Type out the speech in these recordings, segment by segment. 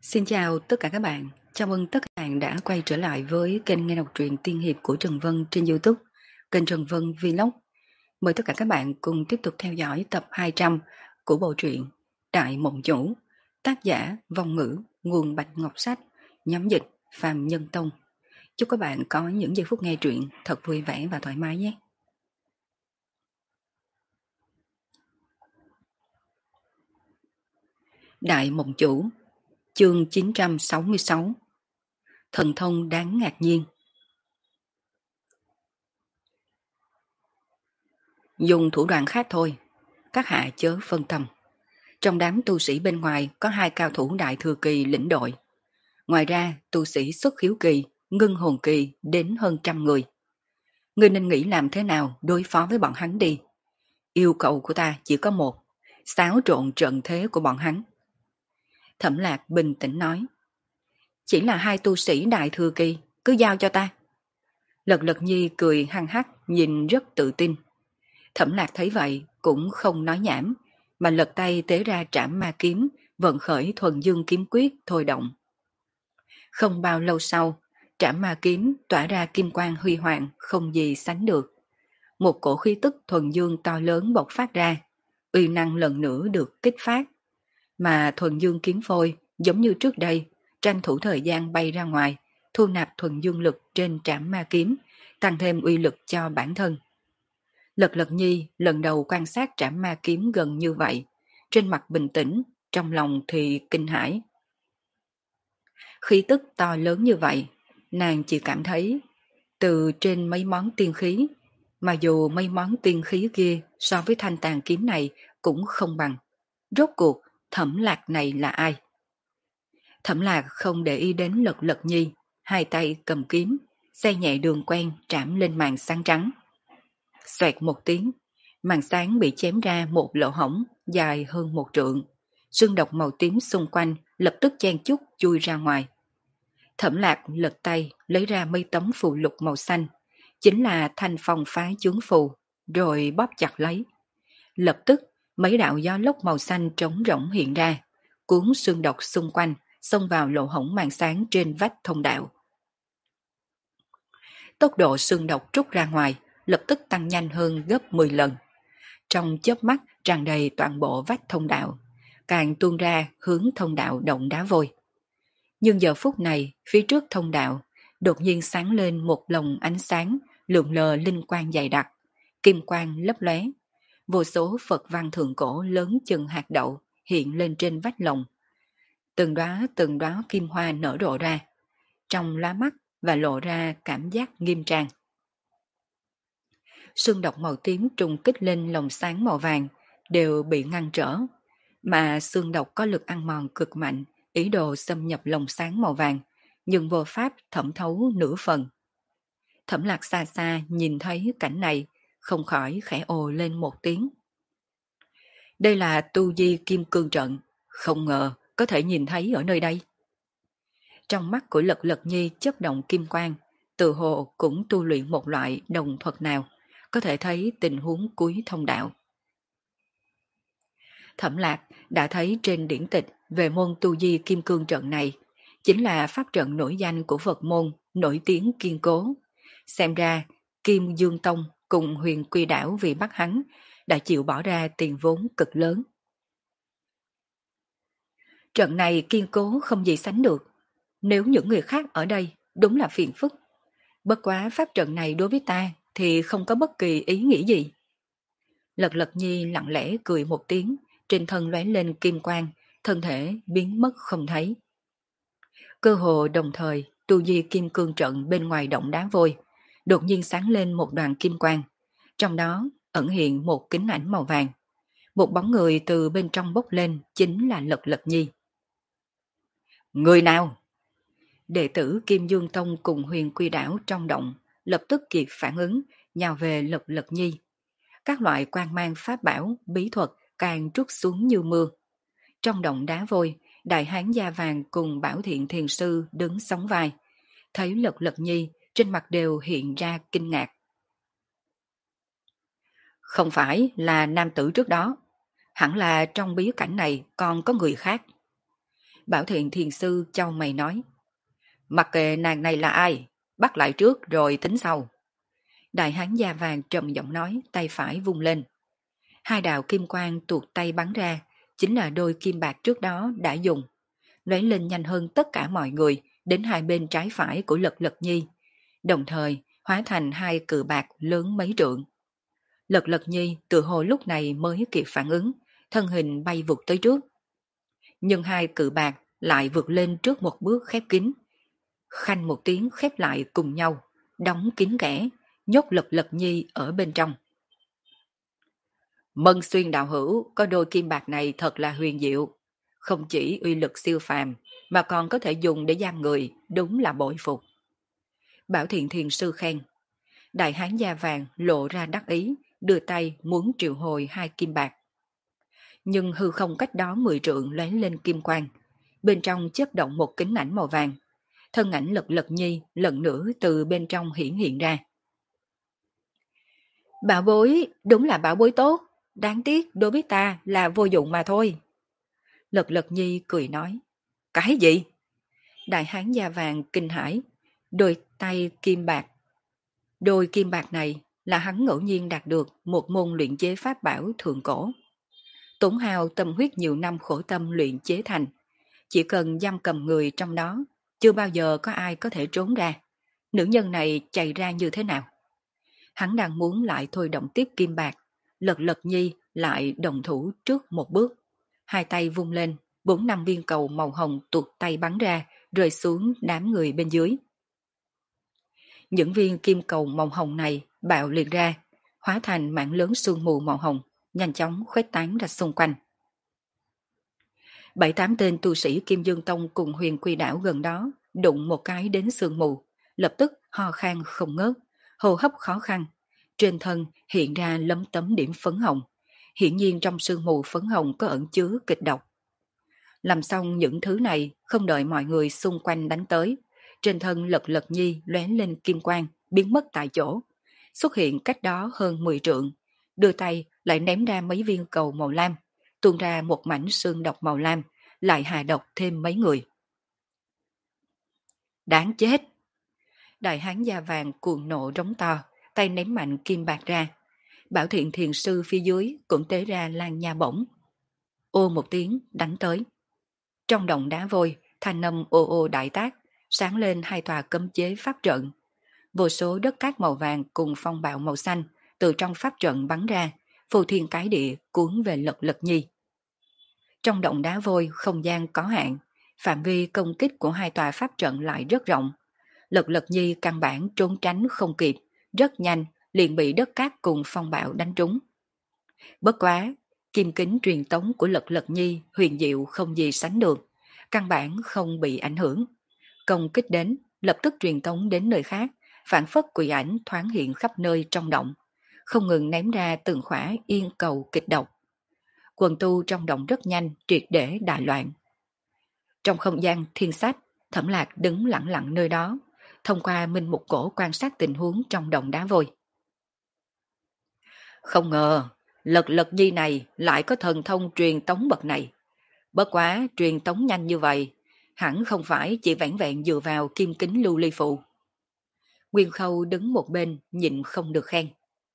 Xin chào tất cả các bạn. Chào mừng tất cả các bạn đã quay trở lại với kênh nghe đọc truyện tiên hiệp của Trần Vân trên YouTube, kênh Trần Vân Vlog. Mời tất cả các bạn cùng tiếp tục theo dõi tập 200 của bộ truyện Đại Mộng Chủ, tác giả Vong Ngữ, nguồn Bạch Ngọc Sách, nhóm dịch Phàm Nhân Tông. Chúc các bạn có những giây phút nghe truyện thật vui vẻ và thoải mái nhé. Đại Mộng Chủ, chương 966, thần thông đáng ngạc nhiên. Dùng thủ đoạn khác thôi, các hạ chớ phân tâm. Trong đám tu sĩ bên ngoài có 2 cao thủ đại thừa kỳ lĩnh đội. Ngoài ra, tu sĩ xuất khiếu kỳ, ngưng hồn kỳ đến hơn 100 người. Ngươi nên nghĩ làm thế nào đối phó với bọn hắn đi. Yêu cầu của ta chỉ có một, xáo trộn trận thế của bọn hắn. Thẩm Lạc bình tĩnh nói. Chỉ là 2 tu sĩ đại thừa kỳ, cứ giao cho ta. Lật Lật Nhi cười hăng hắc, nhìn rất tự tin. Thẩm Lạc thấy vậy cũng không nói nhảm, mà lật tay tế ra trảm ma kiếm, vận khởi thuần dương kiếm quyết thôi động. Không bao lâu sau, trảm ma kiếm tỏa ra kim quang huy hoàng không gì sánh được. Một cổ khí tức thuần dương to lớn bộc phát ra, uy năng lần nữa được kích phát. Mà thuần dương kiếm phôi giống như trước đây, tranh thủ thời gian bay ra ngoài, thu nạp thuần dương lực trên trảm ma kiếm, tăng thêm uy lực cho bản thân. Lật Lật Nhi lần đầu quan sát trảm ma kiếm gần như vậy, trên mặt bình tĩnh, trong lòng thì kinh hãi. Khí tức to lớn như vậy, nàng chỉ cảm thấy từ trên mấy món tiên khí, mà dù mấy món tiên khí kia so với thanh tàn kiếm này cũng không bằng. Rốt cuộc, Thẩm Lạc này là ai? Thẩm Lạc không để ý đến Lật Lật Nhi, 2 tay cầm kiếm, xe nhẹ đường quen trảm lên màn sáng trắng. Xoẹt một tiếng, màn sáng bị chém ra một lỗ hổng dài hơn 1 trượng. Sương độc màu tím xung quanh lập tức chen chúc chui ra ngoài. Thẩm Lạc lật tay lấy ra mấy tấm phù lục màu xanh, chính là thanh phong phá chướng phù, rồi bóp chặt lấy. Lập tức, mấy đạo gió lốc màu xanh trống rỗng hiện ra, cuốn sương độc xung quanh, xông vào lỗ hổng màn sáng trên vách thông đạo. Tốc độ sương độc trút ra ngoài, lập tức tăng nhanh hơn gấp 10 lần. Trong chớp mắt tràn đầy toàn bộ vách thông đạo, càng tuôn ra hướng thông đạo động đá vôi. Nhưng giờ phút này, phía trước thông đạo, đột nhiên sáng lên một lồng ánh sáng, lượn lờ linh quang dày đặc, kim quang lấp lóe. Vô số Phật văn thượng cổ lớn chừng hạt đậu hiện lên trên vách lồng. Từng đóa kim hoa nở rộ ra, trong lá mắt và lộ ra cảm giác nghiêm trang. Sương độc màu tím trùng kích lên lồng sáng màu vàng đều bị ngăn trở, mà xương độc có lực ăn mòn cực mạnh, ý đồ xâm nhập lồng sáng màu vàng, nhưng vô pháp thẩm thấu nửa phần. Thẩm Lạc xa xa nhìn thấy cảnh này, không khỏi khẽ ồ lên một tiếng. Đây là tu di kim cương trận, không ngờ có thể nhìn thấy ở nơi đây. Trong mắt của Lật Lật Nhi chất động kim quang, tự hồ cũng tu luyện một loại đồng thuật nào, có thể thấy tình huống cuối thông đạo. Thẩm Lạc đã thấy trên điển tịch về môn tu di kim cương trận này, chính là pháp trận nổi danh của Phật môn, nổi tiếng kiên cố. Xem ra, Kim Dương Tông cùng Huyền Quy Đảo vì bắt hắn, đã chịu bỏ ra tiền vốn cực lớn. Trận này kiên cố không gì sánh được. Nếu những người khác ở đây, đúng là phiền phức. Bất quá pháp trận này đối với ta thì không có bất kỳ ý nghĩ gì. Lật Lật Nhi lặng lẽ cười một tiếng, trên thân lóe lên kim quang, thân thể biến mất không thấy. Cơ hồ đồng thời, tu di kim cương trận bên ngoài động đá vôi, đột nhiên sáng lên một đoàn kim quang. Trong đó ẩn hiện một kính ảnh màu vàng. Một bóng người từ bên trong bốc lên chính là Lật Lật Nhi. Người nào? Đệ tử Kim Dương Tông cùng Huyền Quy Đảo trong động lập tức kịp phản ứng, nhào về Lật Lật Nhi. Các loại quang mang pháp bảo, bí thuật càng trút xuống như mưa. Trong động đá vôi, đại hán da vàng cùng Bảo Thiện Thiền Sư đứng sóng vai. Thấy Lật Lật Nhi, trên mặt đều hiện ra kinh ngạc. Không phải là nam tử trước đó, hẳn là trong bí cảnh này còn có người khác. Bảo Thiện Thiền Sư chau mày nói, mặc kệ nàng này là ai, bắt lại trước rồi tính sau. Đại hán da vàng trầm giọng nói, tay phải vung lên. Hai đạo kim quang tuột tay bắn ra, chính là đôi kim bạc trước đó đã dùng. Lóe lên nhanh hơn tất cả mọi người, đến hai bên trái phải của Lật Lật Nhi. Đồng thời, hóa thành hai cự bạc lớn mấy trượng. Lật Lật Nhi tự hồ lúc này mới kịp phản ứng, thân hình bay vụt tới trước. Nhưng hai cự bạc lại vượt lên trước một bước khép kín. Khanh một tiếng khép lại cùng nhau, đóng kín kẽ, nhốt Lật Lật Nhi ở bên trong. Mân Xuyên đạo hữu có đôi kim bạc này thật là huyền diệu, không chỉ uy lực siêu phàm mà còn có thể dùng để giam người, đúng là bội phục. Bảo Thiện Thiền Sư khen. Đại hán da vàng lộ ra đắc ý, đưa tay muốn triệu hồi hai kim bạc. Nhưng hư không cách đó 10 trượng lóe lên kim quang, bên trong chớp động một kính ảnh màu vàng. Thân ảnh Lật Lật Nhi lần nữa từ bên trong hiển hiện ra. Bảo bối, đúng là bảo bối tốt, đáng tiếc đối với ta là vô dụng mà thôi. Lật Lật Nhi cười nói. Cái gì? Đại hán da vàng kinh hãi, đôi tay kim bạc. Đôi kim bạc này là hắn ngẫu nhiên đạt được một môn luyện chế pháp bảo thượng cổ. Tổn hào tâm huyết nhiều năm khổ tâm luyện chế thành. Chỉ cần giam cầm người trong đó, chưa bao giờ có ai có thể trốn ra. Nữ nhân này chạy ra như thế nào? Hắn đang muốn lại thôi động tiếp kim bạc. Lật Lật Nhi lại đồng thủ trước một bước. Hai tay vung lên, 4-5 viên cầu màu hồng tuột tay bắn ra, rơi xuống đám người bên dưới. Những viên kim cầu màu hồng này bạo liệt ra, hóa thành mảng lớn sương mù màu hồng, nhanh chóng khuếch tán ra xung quanh. 7-8 tên tu sĩ Kim Dương Tông cùng Huyền Quy Đảo gần đó, đụng một cái đến sương mù, lập tức ho khan không ngớt, hô hấp khó khăn. Trên thân hiện ra lấm tấm điểm phấn hồng, hiển nhiên trong sương mù phấn hồng có ẩn chứa kịch độc. Làm xong những thứ này, không đợi mọi người xung quanh đánh tới, trên thân Lật Lật Nhi lóe lên kim quang, biến mất tại chỗ, xuất hiện cách đó hơn 10 trượng, đưa tay lại ném ra mấy viên cầu màu lam, tuôn ra một mảnh xương độc màu lam, lại hạ độc thêm mấy người. Đáng chết! Đại hán da vàng cuồng nộ rống to, tay ném mạnh kim bạc ra. Bảo Thiện Thiền Sư phía dưới cũng tế ra lan nha bổng. Ô một tiếng đánh tới. Trong động đá vôi, thanh âm ô ô đại tác, sáng lên hai tòa cấm chế pháp trận. Vô số đất cát màu vàng cùng phong bạo màu xanh từ trong pháp trận bắn ra, phù thiên cái địa cuốn về Lật Lật Nhi. Trong động đá vôi không gian có hạn, phạm vi công kích của hai tòa pháp trận lại rất rộng. Lật Lật Nhi căn bản trốn tránh không kịp, rất nhanh liền bị đất cát cùng phong bạo đánh trúng. Bất quá, kim kính truyền tống của Lật Lật Nhi huyền diệu không gì sánh được, căn bản không bị ảnh hưởng. Công kích đến, lập tức truyền tống đến nơi khác, phản phất quỷ ảnh thoáng hiện khắp nơi trong động, không ngừng ném ra từng khỏa yên cầu kịch độc. Quần tu trong động rất nhanh, triệt để đại loạn. Trong không gian thiên sách, Thẩm Lạc đứng lặng lặng nơi đó, thông qua minh mục cổ quan sát tình huống trong động đá vôi. Không ngờ, Lật Lật Nhi này lại có thần thông truyền tống bậc này. Bất quá truyền tống nhanh như vậy, hẳn không phải chỉ vẻn vẹn dựa vào kim kính lưu ly phụ. Nguyên Khâu đứng một bên nhịn không được khen.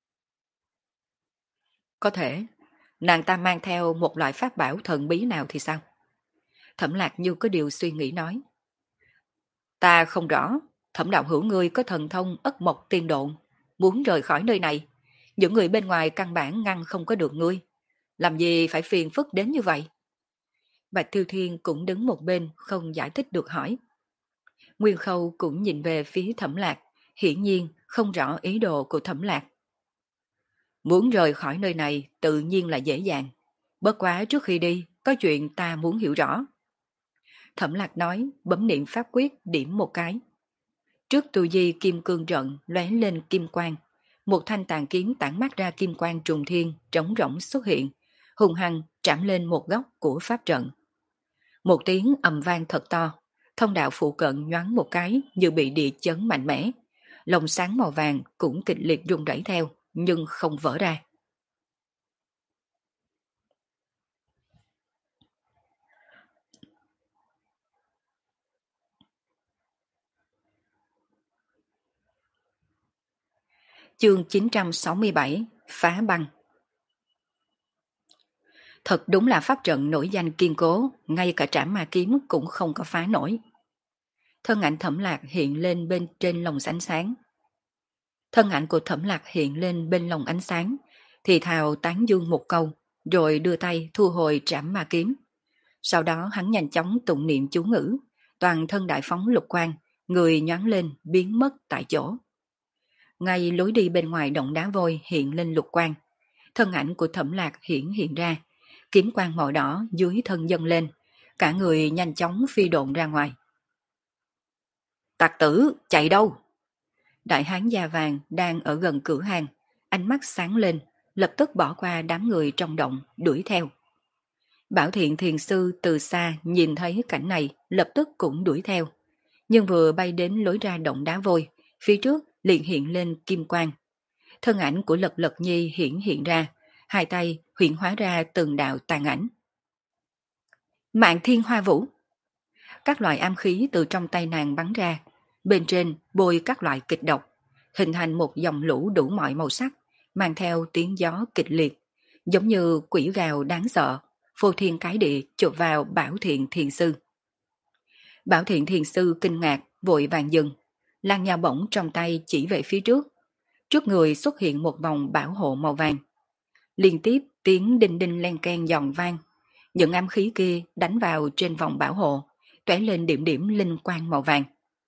Có thể, nàng ta mang theo một loại pháp bảo thần bí nào thì sao? Thẩm Lạc như có điều suy nghĩ nói. Ta không rõ, Thẩm đạo hữu ngươi có thần thông ất mộc tiên độn, muốn rời khỏi nơi này. Những người bên ngoài căn bản ngăn không có được ngươi. Làm gì phải phiền phức đến như vậy? Bạch Thiêu Thiên cũng đứng một bên không giải thích được hỏi. Nguyên Khâu cũng nhìn về phía Thẩm Lạc, hiển nhiên không rõ ý đồ của Thẩm Lạc. Muốn rời khỏi nơi này tự nhiên là dễ dàng. Bất quá trước khi đi, có chuyện ta muốn hiểu rõ. Thẩm Lạc nói, bấm niệm pháp quyết điểm một cái. Trước tu di kim cương trận lóe lên kim quang, một thanh tàn kiếm tản mát ra kim quang trùng thiên, trống rỗng xuất hiện, hùng hăng trảm lên một góc của pháp trận. Một tiếng ầm vang thật to, thông đạo phụ cận nhoáng một cái như bị địa chấn mạnh mẽ. Lồng sáng màu vàng cũng kịch liệt rung rẩy theo, nhưng không vỡ ra. Chương 967 Phá băng. Thật đúng là pháp trận nổi danh kiên cố, ngay cả trảm ma kiếm cũng không có phá nổi. Thân ảnh Thẩm Lạc hiện lên bên trên lồng ánh sáng. Thân ảnh của Thẩm Lạc hiện lên bên lồng ánh sáng, thì thào tán dương một câu, rồi đưa tay thu hồi trảm ma kiếm. Sau đó hắn nhanh chóng tụng niệm chú ngữ, toàn thân đại phóng lục quang, người nhoáng lên biến mất tại chỗ. Ngay lối đi bên ngoài động đá vôi hiện lên lục quang, thân ảnh của Thẩm Lạc hiện ra, kiếm quang màu đỏ dưới thân dâng lên, cả người nhanh chóng phi độn ra ngoài. Tặc tử, chạy đâu? Đại hán da vàng đang ở gần cửa hàng, ánh mắt sáng lên, lập tức bỏ qua đám người trong động, đuổi theo. Bảo Thiện thiền sư từ xa nhìn thấy cảnh này, lập tức cũng đuổi theo. Nhưng vừa bay đến lối ra động đá vôi, phía trước liền hiện lên kim quang. Thân ảnh của Lật Lật Nhi hiện ra, hai tay hiện hóa ra từng đạo tàn ảnh. Mạng Thiên Hoa Vũ. Các loại am khí từ trong tay nàng bắn ra, bên trên bôi các loại kịch độc, hình thành một dòng lũ đủ mọi màu sắc, mang theo tiếng gió kịch liệt, giống như quỷ gào đáng sợ, phô thiên cái địa chụp vào Bảo Thiện thiền sư. Bảo Thiện thiền sư kinh ngạc, vội vàng dừng, Lan Nha bổng trong tay chỉ về phía trước. Trước người xuất hiện một vòng bảo hộ màu vàng. Liên tiếp tiếng đinh đinh len keng giòn vang. Những ám khí kia đánh vào trên vòng bảo hộ, tóe lên điểm điểm linh quang màu vàng.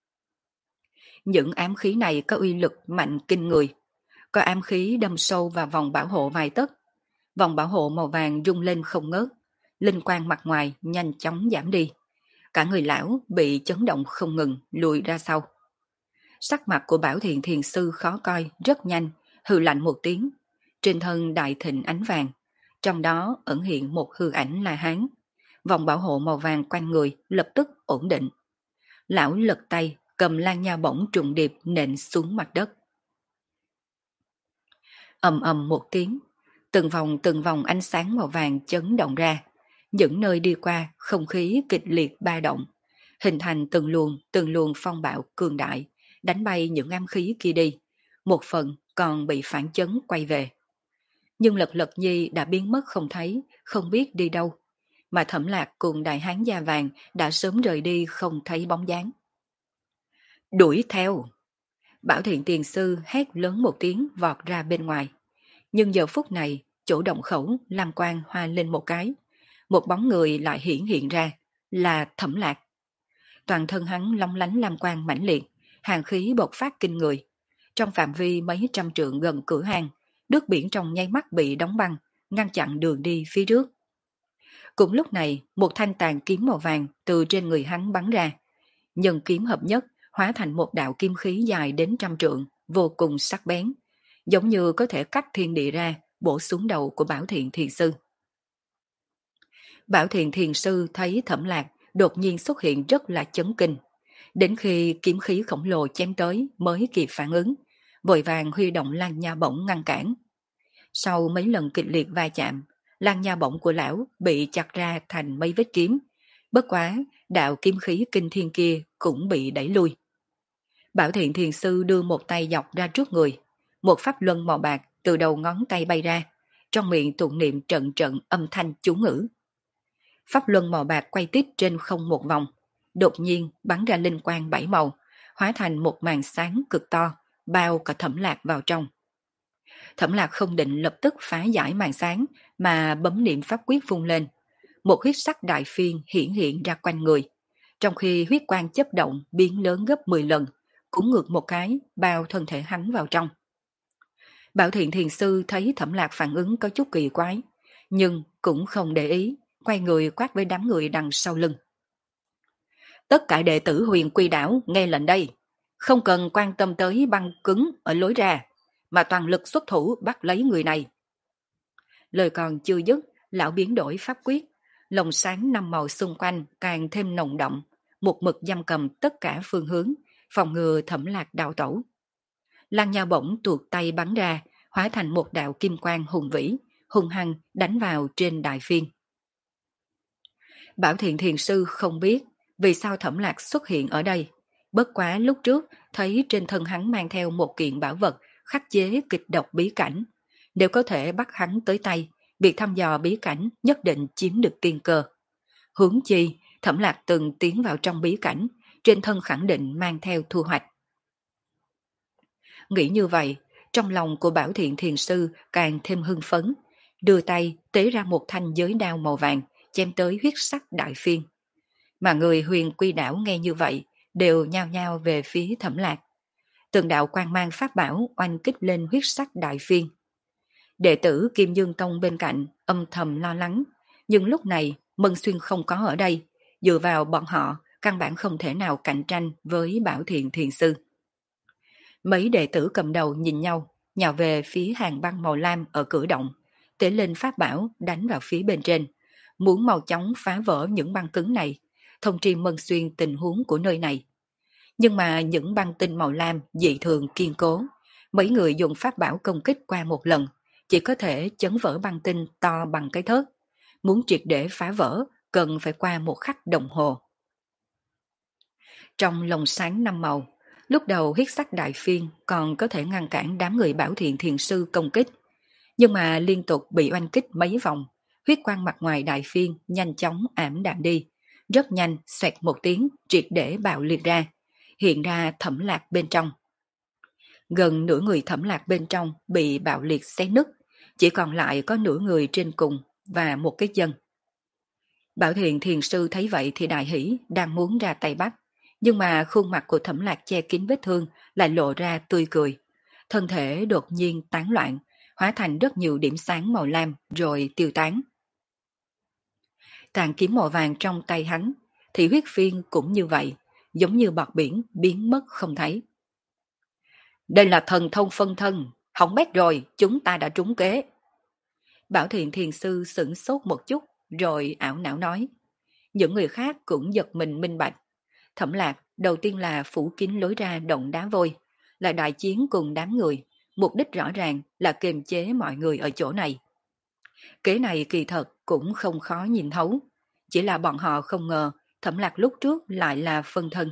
Những ám khí này có uy lực mạnh kinh người. Có ám khí đâm sâu vào vòng bảo hộ vài tấc. Vòng bảo hộ màu vàng rung lên không ngớt. Linh quang mặt ngoài nhanh chóng giảm đi. Cả người lão bị chấn động không ngừng, lùi ra sau. Sắc mặt của Bảo Thiện thiền sư khó coi, rất nhanh, hừ lạnh một tiếng. Trên thân đại thịnh ánh vàng, trong đó ẩn hiện một hư ảnh La Hán. Vòng bảo hộ màu vàng quanh người lập tức ổn định. Lão lật tay, cầm lan nha bổng trùng điệp nện xuống mặt đất. Ầm ầm một tiếng, từng vòng ánh sáng màu vàng chấn động ra. Những nơi đi qua, không khí kịch liệt ba động, hình thành từng luồng phong bạo cường đại, đánh bay những ám khí kia đi. Một phần còn bị phản chấn quay về. Nhưng Lật Lật Nhi đã biến mất không thấy, không biết đi đâu. Mà Thẩm Lạc cùng đại hán da vàng đã sớm rời đi không thấy bóng dáng. Đuổi theo! Bảo Thiện tiền sư hét lớn một tiếng vọt ra bên ngoài. Nhưng giờ phút này, chỗ động khẩu lam quang hoa lên một cái. Một bóng người lại hiện ra, là Thẩm Lạc. Toàn thân hắn long lánh lam quang mãnh liệt, hàn khí bộc phát kinh người. Trong phạm vi mấy trăm trượng gần cửa hàng, nước biển trong nháy mắt bị đóng băng, ngăn chặn đường đi phía trước. Cũng lúc này, một thanh tàn kiếm màu vàng từ trên người hắn bắn ra. Nhân kiếm hợp nhất, hóa thành một đạo kim khí dài đến trăm trượng, vô cùng sắc bén, giống như có thể cắt thiên địa ra, bổ xuống đầu của Bảo Thiện thiền sư. Bảo Thiện thiền sư thấy Thẩm Lạc đột nhiên xuất hiện rất là chấn kinh. Đến khi kiếm khí khổng lồ chém tới mới kịp phản ứng, vội vàng huy động lan nha bổng ngăn cản. Sau mấy lần kịch liệt va chạm, lan nha bổng của lão bị chặt ra thành mấy vết kiếm. Bất quá, đạo kiếm khí kinh thiên kia cũng bị đẩy lui. Bảo Thiện thiền sư đưa một tay dọc ra trước người. Một pháp luân màu bạc từ đầu ngón tay bay ra, trong miệng tụng niệm trận trận âm thanh chú ngữ. Pháp luân màu bạc quay tiếp trên không một vòng, đột nhiên bắn ra linh quang bảy màu, hóa thành một màn sáng cực to, bao cả Thẩm Lạc vào trong. Thẩm Lạc không định lập tức phá giải màn sáng, mà bấm niệm pháp quyết phun lên. Một huyết sắc đại phiên hiện ra quanh người, trong khi huyết quang chớp động biến lớn gấp 10 lần, cũng ngược một cái, bao thân thể hắn vào trong. Bảo Thiện thiền sư thấy Thẩm Lạc phản ứng có chút kỳ quái, nhưng cũng không để ý, quay người quát với đám người đằng sau lưng. Tất cả đệ tử Huyền Quy Đảo nghe lệnh đây, không cần quan tâm tới băng cứng ở lối ra, mà toàn lực xuất thủ bắt lấy người này. Lời còn chưa dứt, lão biến đổi pháp quyết, lồng sáng năm màu xung quanh càng thêm nồng động, một mực giam cầm tất cả phương hướng, phòng ngừa Thẩm Lạc đào tẩu. Lan nha bổng tuột tay bắn ra, hóa thành một đạo kim quang hùng vĩ, hung hăng đánh vào trên đại phiên. Bảo Thiện thiền sư không biết vì sao Thẩm Lạc xuất hiện ở đây, bất quá lúc trước thấy trên thân hắn mang theo một kiện bảo vật khắc chế kịch độc bí cảnh. Nếu có thể bắt hắn tới tay, việc thăm dò bí cảnh nhất định chiếm được tiên cơ. Huống chi, Thẩm Lạc từng tiến vào trong bí cảnh, trên thân khẳng định mang theo thu hoạch. Nghĩ như vậy, trong lòng của Bảo Thiện Thiền Sư càng thêm hưng phấn, đưa tay tế ra một thanh giới đao màu vàng, chém tới huyết sắc đại phiên. Mà người Huyền Quy Đảo nghe như vậy, đều nhao nhao về phía Thẩm Lạc. Từng đạo quang mang pháp bảo oanh kích lên huyết sắc đại phiên. Đệ tử Kim Dương Tông bên cạnh âm thầm lo lắng, nhưng lúc này Mân Xuyên không có ở đây, dựa vào bọn họ căn bản không thể nào cạnh tranh với Bảo Thiện Thiền Sư. Mấy đệ tử cầm đầu nhìn nhau, nhào về phía hàng băng màu lam ở cửa động, tế lên pháp bảo đánh vào phía bên trên, muốn mau chóng phá vỡ những băng cứng này, thông tri Mân Xuyên tình huống của nơi này. Nhưng mà những băng tinh màu lam dị thường kiên cố, mấy người dùng pháp bảo công kích qua một lần, chỉ có thể chấn vỡ băng tinh to bằng cái thớt. Muốn triệt để phá vỡ, cần phải qua một khắc đồng hồ. Trong lồng sáng năm màu, lúc đầu huyết sắc đại phiên còn có thể ngăn cản đám người Bảo Thiện Thiền Sư công kích, nhưng mà liên tục bị oanh kích mấy vòng, huyết quang mặt ngoài đại phiên nhanh chóng ảm đạm đi, rất nhanh xoẹt một tiếng triệt để bạo liệt ra, hiện ra Thẩm Lạc bên trong. Gần nửa người Thẩm Lạc bên trong bị bạo liệt xé nứt, chỉ còn lại có nửa người trên cùng và một cái chân. Bảo Thiện Thiền Sư thấy vậy thì đại hỉ, đang muốn ra tay bắt, nhưng mà khuôn mặt của Thẩm Lạc che kín vết thương lại lộ ra tươi cười. Thân thể đột nhiên tán loạn, hóa thành rất nhiều điểm sáng màu lam rồi tiêu tán. Tàn kiếm màu vàng trong tay hắn, thì huyết phiên cũng như vậy, giống như bọt biển biến mất không thấy. Đây là thần thông phân thân, hỏng bét rồi, chúng ta đã trúng kế. Bảo Thiện Thiền Sư sửng sốt một chút, rồi ảo não nói. Những người khác cũng giật mình minh bạch. Thẩm Lạc đầu tiên là phủ kín lối ra động đá vôi, là đại chiến cùng đám người, mục đích rõ ràng là kiềm chế mọi người ở chỗ này. Kế này kỳ thật cũng không khó nhìn thấu, chỉ là bọn họ không ngờ Thẩm Lạc lúc trước lại là phân thân.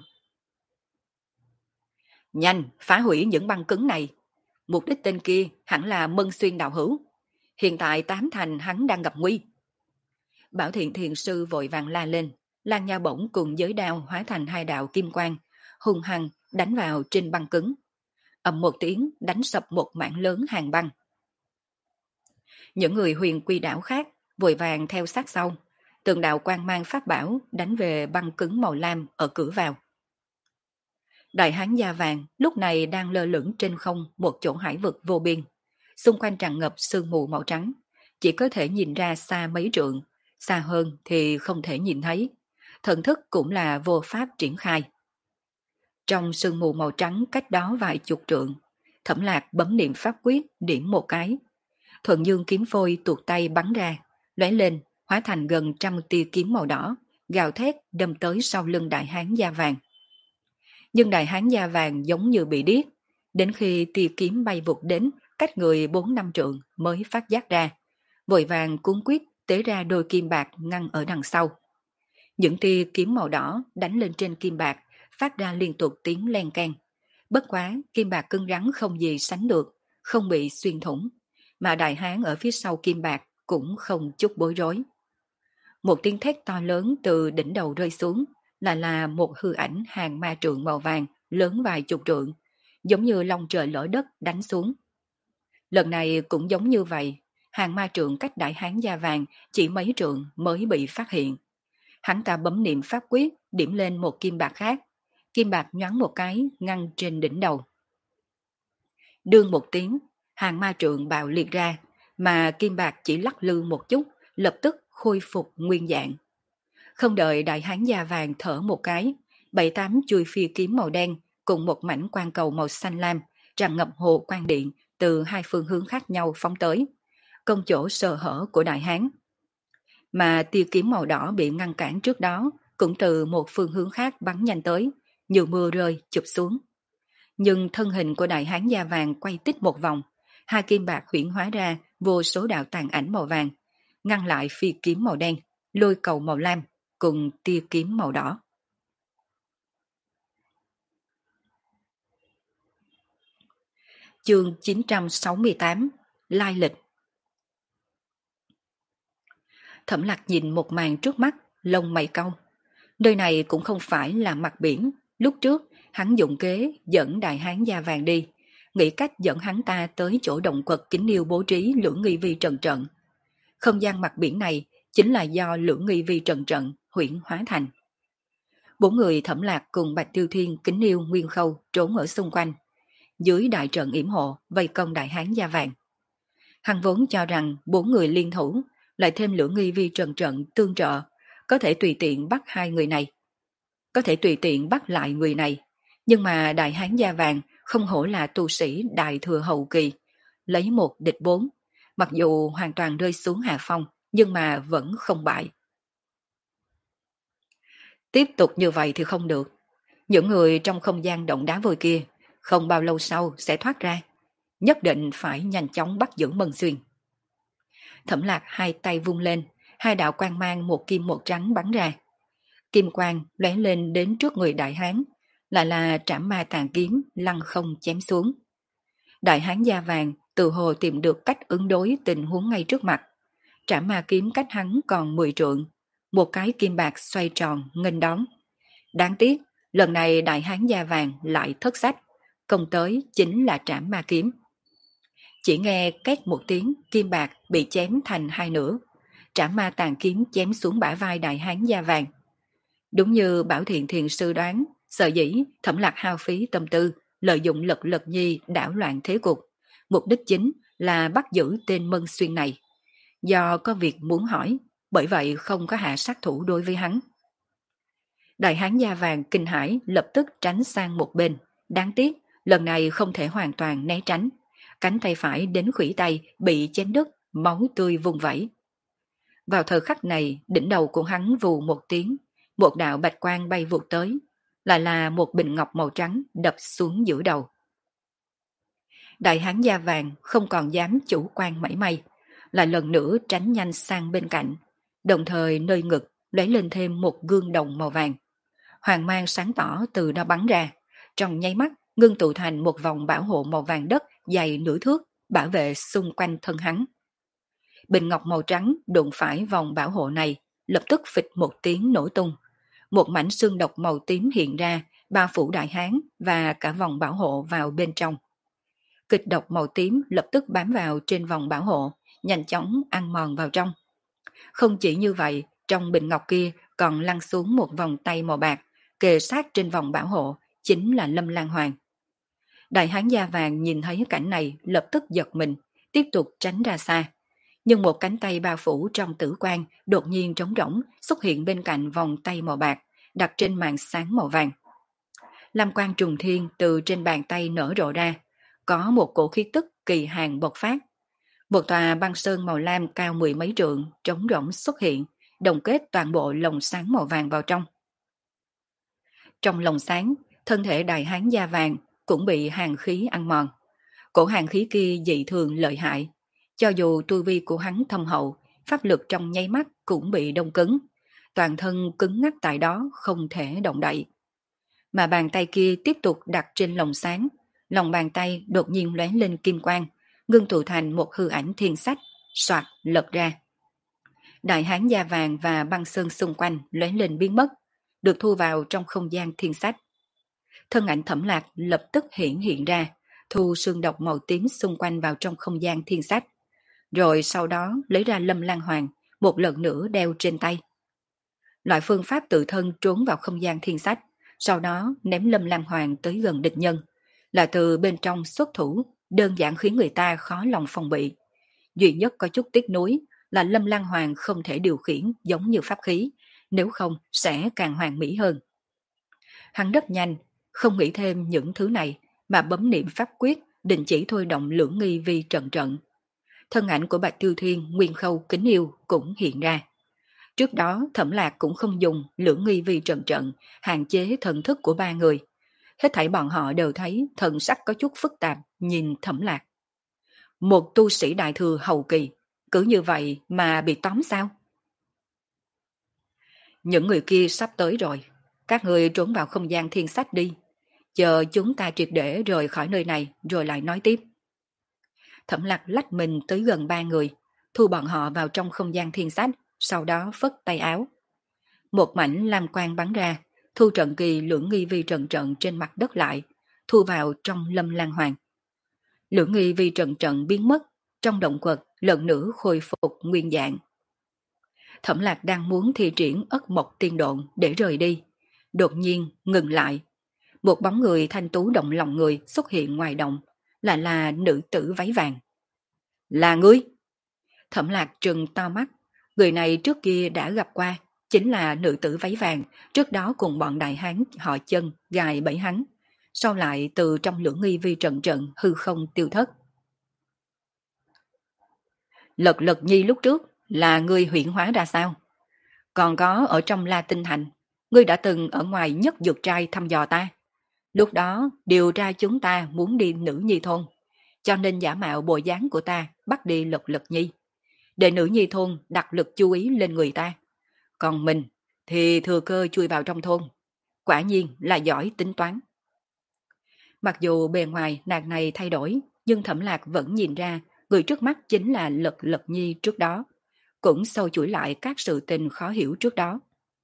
Nhanh, phá hủy những băng cứng này. Mục đích tên kia hẳn là Mân Xuyên đạo hữu. Hiện tại tám thành hắn đang gặp nguy. Bảo Thiện Thiền Sư vội vàng la lên, Lan Nha bổng cùng giới đao hóa thành hai đạo kim quang, hung hăng đánh vào trên băng cứng. Ầm một tiếng đánh sập một mảng lớn hàng băng. Những người Huyền Quy đảo khác vội vàng theo sát sau, từng đạo quang mang pháp bảo đánh về băng cứng màu lam ở cửa vào. Đại hán da vàng lúc này đang lơ lửng trên không một chỗ hải vực vô biên, xung quanh tràn ngập sương mù màu trắng, chỉ có thể nhìn ra xa mấy trượng, xa hơn thì không thể nhìn thấy. Thần thức cũng là vô pháp triển khai. Trong sương mù màu trắng cách đó vài chục trượng, Thẩm Lạc bấm niệm pháp quyết điểm một cái. Thuận Dương kiếm phôi tuột tay bắn ra, lóe lên, hóa thành gần 100 tia kiếm màu đỏ, gào thét đâm tới sau lưng đại hán da vàng. Nhưng đại hán da vàng giống như bị điếc, đến khi tia kiếm bay vụt đến cách người 4-5 trượng mới phát giác ra, vội vàng cuốn quyết tế ra đôi kim bạc ngăn ở đằng sau. Những tia kiếm màu đỏ đánh lên trên kim bạc, phát ra liên tục tiếng len keng. Bất quá, kim bạc cứng rắn không gì sánh được, không bị xuyên thủng, mà đại hán ở phía sau kim bạc cũng không chút bối rối. Một tiếng thét to lớn từ đỉnh đầu rơi xuống, là một hư ảnh hàng ma trượng màu vàng lớn vài chục trượng, giống như long trời lở đất đánh xuống. Lần này cũng giống như vậy, hàng ma trượng cách đại hán da vàng chỉ mấy trượng mới bị phát hiện. Hắn ta bấm niệm pháp quyết, điểm lên một kim bạc khác. Kim bạc nhoáng một cái ngăn trên đỉnh đầu. Đương một tiếng, hàng ma trượng bạo liệt ra, mà kim bạc chỉ lắc lư một chút, lập tức khôi phục nguyên dạng. Không đợi đại hán da vàng thở một cái, 7-8 chuôi phi kiếm màu đen cùng một mảnh quang cầu màu xanh lam tràn ngập hồ quang điện từ hai phương hướng khác nhau phóng tới, công chỗ sơ hở của đại hán. Mà tia kiếm màu đỏ bị ngăn cản trước đó cũng từ một phương hướng khác bắn nhanh tới, như mưa rơi chụp xuống. Nhưng thân hình của đại hán da vàng quay tít một vòng, hai kim bạc huyễn hóa ra vô số đạo tàn ảnh màu vàng, ngăn lại phi kiếm màu đen, lôi cầu màu lam cùng tia kiếm màu đỏ. Chương 968 Lai lịch. Thẩm Lạc nhìn một màn trước mắt, lông mày cau. Nơi này cũng không phải là mặt biển. Lúc trước, hắn dụng kế dẫn đại hán da vàng đi, nghĩ cách dẫn hắn ta tới chỗ động quật Kính Niêu bố trí Lưỡng Nghi Vi trận trận. Không gian mặt biển này chính là do Lưỡng Nghi Vi trận trận huyễn hóa thành. Bốn người Thẩm Lạc cùng Bạch Tiêu Thiên, Kính Niêu, Nguyên Khâu trốn ở xung quanh. Dưới đại trận yểm hộ vây công đại hán da vàng. Hắn vốn cho rằng bốn người liên thủ, lại thêm Lưỡng Nghi Vi trận trận tương trợ, có thể tùy tiện bắt hai người này. Có thể tùy tiện bắt lại người này. Nhưng mà đại hán da vàng không hổ là tu sĩ đại thừa hậu kỳ, lấy một địch bốn. Mặc dù hoàn toàn rơi xuống hạ phong, nhưng mà vẫn không bại. Tiếp tục như vậy thì không được. Những người trong không gian động đá vôi kia, không bao lâu sau sẽ thoát ra. Nhất định phải nhanh chóng bắt giữ Mân Xuyên. Thẩm Lạc hai tay vung lên, hai đạo quang mang một kim một trắng bắn ra. Kim quang lóe lên đến trước người đại hán, lại là trảm ma tàn kiếm lăng không chém xuống. Đại hán da vàng tự hồ tìm được cách ứng đối tình huống ngay trước mặt. Trảm ma kiếm cách hắn còn 10 trượng, một cái kim bạc xoay tròn nghênh đón. Đáng tiếc, lần này đại hán da vàng lại thất sách, công tới chính là trảm ma kiếm. Chỉ nghe két một tiếng, kim bạc bị chém thành hai nửa. Trảm ma tàn kiếm chém xuống bả vai đại hán da vàng. Đúng như Bảo Thiện Thiền Sư đoán, sợ dĩ Thẩm Lạc hao phí tâm tư, lợi dụng Lật Lật Nhi đảo loạn thế cục. Mục đích chính là bắt giữ tên Mân Xuyên này. Do có việc muốn hỏi, bởi vậy không có hạ sát thủ đối với hắn. Đại hán da vàng kinh hãi lập tức tránh sang một bên. Đáng tiếc, lần này không thể hoàn toàn né tránh. Cánh tay phải đến khuỷu tay bị chém đứt, máu tươi vung vẩy. Vào thời khắc này, đỉnh đầu của hắn vù một tiếng, một đạo bạch quang bay vụt tới, lại là một bình ngọc màu trắng đập xuống giữa đầu. Đại hán da vàng không còn dám chủ quan mảy may, lại lần nữa tránh nhanh sang bên cạnh, đồng thời nơi ngực lấy lên thêm một gương đồng màu vàng. Hoàng mang sáng tỏ từ đó bắn ra, trong nháy mắt ngưng tụ thành một vòng bảo hộ màu vàng đất dày nửa thước, bảo vệ xung quanh thân hắn. Bình ngọc màu trắng đụng phải vòng bảo hộ này, lập tức phịch một tiếng nổ tung. Một mảnh xương độc màu tím hiện ra, bao phủ đại hán và cả vòng bảo hộ vào bên trong. Kịch độc màu tím lập tức bám vào trên vòng bảo hộ, nhanh chóng ăn mòn vào trong. Không chỉ như vậy, trong bình ngọc kia còn lăn xuống một vòng tay màu bạc, kề sát trên vòng bảo hộ, chính là Lâm Lan Hoàng. Đại hán da vàng nhìn thấy cảnh này lập tức giật mình, tiếp tục tránh ra xa. Nhưng một cánh tay bao phủ trong tử quan đột nhiên trống rỗng xuất hiện bên cạnh vòng tay màu bạc, đặt trên màn sáng màu vàng. Lam quang trùng thiên từ trên bàn tay nở rộ ra, có một cổ khí tức kỳ hàn bộc phát. Một tòa băng sơn màu lam cao 10 mấy trượng trống rỗng xuất hiện, đồng kết toàn bộ lồng sáng màu vàng vào trong. Trong lồng sáng, thân thể đại hán da vàng cũng bị hàn khí ăn mòn. Cổ hàn khí kia dị thường lợi hại. Cho dù tu vi của hắn thâm hậu, pháp lực trong nháy mắt cũng bị đông cứng. Toàn thân cứng ngắc tại đó không thể động đậy. Mà bàn tay kia tiếp tục đặt trên lồng sáng. Lòng bàn tay đột nhiên lóe lên kim quang, ngưng tụ thành một hư ảnh thiên sách, soạt lật ra. Đại hán da vàng và băng sơn xung quanh lóe lên biến mất, được thu vào trong không gian thiên sách. Thân ảnh Thẩm Lạc lập tức hiện ra, thu xương độc màu tím xung quanh vào trong không gian thiên sách. Rồi sau đó lấy ra Lâm Lan Hoàng, một lần nữa đeo trên tay. Loại phương pháp tự thân trốn vào không gian thiên sách, sau đó ném Lâm Lan Hoàng tới gần địch nhân, là từ bên trong xuất thủ, đơn giản khiến người ta khó lòng phòng bị. Duy nhất có chút tiếc nuối là Lâm Lan Hoàng không thể điều khiển giống như pháp khí, nếu không sẽ càng hoàn mỹ hơn. Hắn rất nhanh, không nghĩ thêm những thứ này, mà bấm niệm pháp quyết, định chỉ thôi động Lưỡng Nghi Vi trận trận. Thân ảnh của Bạch Tiêu Thiên, Nguyên Khâu, Kính Yêu cũng hiện ra. Trước đó Thẩm Lạc cũng không dùng Lưỡng Nghi Vi trận trận hạn chế thần thức của ba người. Hết thảy bọn họ đều thấy thần sắc có chút phức tạp nhìn Thẩm Lạc. Một tu sĩ đại thừa hậu kỳ, cứ như vậy mà bị tóm sao? Những người kia sắp tới rồi, các người trốn vào không gian thiên sách đi. Chờ chúng ta triệt để rời khỏi nơi này rồi lại nói tiếp. Thẩm Lạc lách mình tới gần 3 người, thu bọn họ vào trong không gian thiên sách, sau đó phất tay áo. Một mảnh lam quang bắn ra, thu trận kỳ lưỡng nghi vi trận trận trên mặt đất lại, thu vào trong lâm lan hoàng. Lưỡng nghi vi trận trận biến mất, trong động quật lần nữa khôi phục nguyên dạng. Thẩm Lạc đang muốn thi triển ất mộc tiên độn để rời đi. Đột nhiên ngừng lại. Một bóng người thanh tú động lòng người xuất hiện ngoài động, lại là nữ tử váy vàng. Là ngươi! Thẩm Lạc trừng to mắt. Người này trước kia đã gặp qua, chính là nữ tử váy vàng, trước đó cùng bọn đại hán họ Chân gài bẫy hắn. Sau lại từ trong lưỡng nghi vi trận trận hư không tiêu thất. Lật Lật Nhi lúc trước là ngươi huyễn hóa ra sao? Còn có ở trong La Tinh Thành, ngươi đã từng ở ngoài nhất dược trai thăm dò ta. Lúc đó điều tra chúng ta muốn đi nữ nhi thôn, cho nên giả mạo bộ dáng của ta bắt đi Lật Lật Nhi, để nữ nhi thôn đặt lực chú ý lên người ta. Còn mình thì thừa cơ chui vào trong thôn. Quả nhiên là giỏi tính toán. Mặc dù bề ngoài nàng này thay đổi, nhưng Thẩm Lạc vẫn nhìn ra người trước mắt chính là Lật Lật Nhi trước đó, cũng sâu chuỗi lại các sự tình khó hiểu trước đó.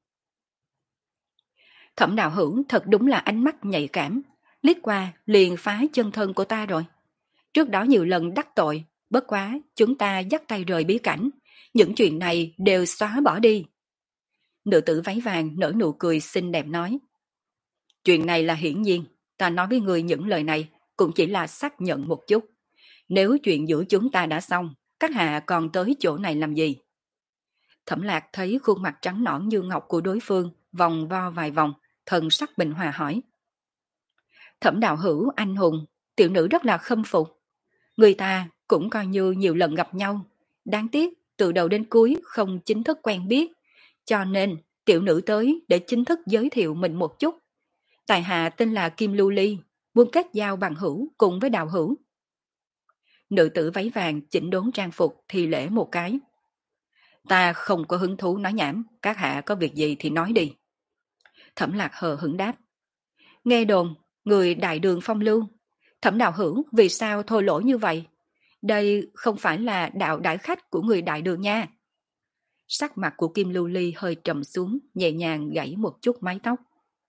Thẩm Đạo Hữu thật đúng là ánh mắt nhạy cảm, liếc qua liền phá chân thân của ta rồi. Trước đó nhiều lần đắc tội, bất quá chúng ta dắt tay rời bí cảnh, những chuyện này đều xóa bỏ đi. Nữ tử váy vàng nở nụ cười xinh đẹp nói. Chuyện này là hiển nhiên, ta nói với người những lời này cũng chỉ là xác nhận một chút. Nếu chuyện giữa chúng ta đã xong, các hạ còn tới chỗ này làm gì? Thẩm Lạc thấy khuôn mặt trắng nõn như ngọc của đối phương, vòng vo vài vòng, thần sắc bình hòa hỏi. Thẩm Đạo Hữu anh hùng, tiểu nữ rất là khâm phục. Người ta cũng coi như nhiều lần gặp nhau, đáng tiếc từ đầu đến cuối không chính thức quen biết, cho nên tiểu nữ tới để chính thức giới thiệu mình một chút. Tại hạ tên là Kim Lưu Ly, muốn kết giao bằng hữu cùng với Đạo Hữu. Nữ tử váy vàng chỉnh đốn trang phục thì lễ một cái. Ta không có hứng thú nói nhảm, các hạ có việc gì thì nói đi. Thẩm Lạc hờ hững đáp. Nghe đồn, người đại đường phong lưu. Thẩm Đạo Hữu vì sao thô lỗ như vậy? Đây không phải là đạo đại khách của người đại đường nha. Sắc mặt của Kim Lưu Ly hơi trầm xuống, nhẹ nhàng gãy một chút mái tóc.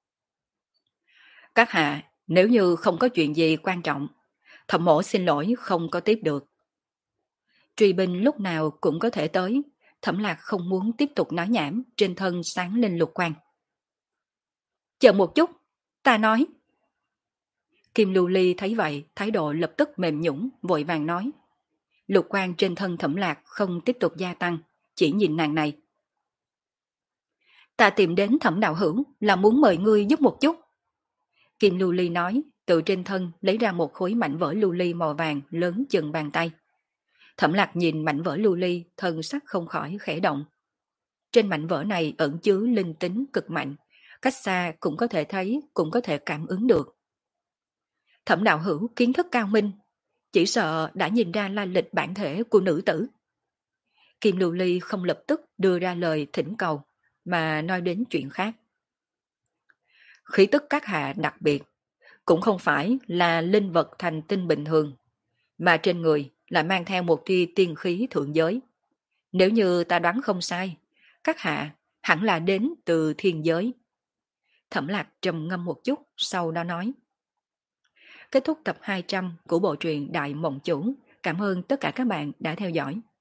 Các hạ, nếu như không có chuyện gì quan trọng, Thẩm mỗ xin lỗi không có tiếp được. Truy binh lúc nào cũng có thể tới, Thẩm Lạc không muốn tiếp tục nói nhảm, trên thân sáng lên lục quang. Chờ một chút, ta nói. Kim Lưu Ly thấy vậy, thái độ lập tức mềm nhũn, vội vàng nói. Lục quang trên thân Thẩm Lạc không tiếp tục gia tăng, chỉ nhìn nàng này. Ta tìm đến Thẩm Đạo Hữu là muốn mời ngươi giúp một chút. Kim Lưu Ly nói, từ trên thân lấy ra một khối mảnh vỡ lưu ly màu vàng lớn chừng bàn tay. Thẩm Lạc nhìn mảnh vỡ lưu ly, thân sắc không khỏi khẽ động. Trên mảnh vỡ này ẩn chứa linh tính cực mạnh, cách xa cũng có thể thấy, cũng có thể cảm ứng được. Thẩm Đạo Hữu kiến thức cao minh, chỉ sợ đã nhìn ra lai lịch bản thể của nữ tử. Kim Lưu Ly không lập tức đưa ra lời thỉnh cầu, mà nói đến chuyện khác. Khí tức các hạ đặc biệt, cũng không phải là linh vật thành tinh bình thường, mà trên người lại mang theo một tia tiên khí thượng giới. Nếu như ta đoán không sai, các hạ hẳn là đến từ thiên giới. Thẩm Lạc trầm ngâm một chút, sau đó nói. Kết thúc tập 200 của bộ truyện Đại Mộng Chủ. Cảm ơn tất cả các bạn đã theo dõi.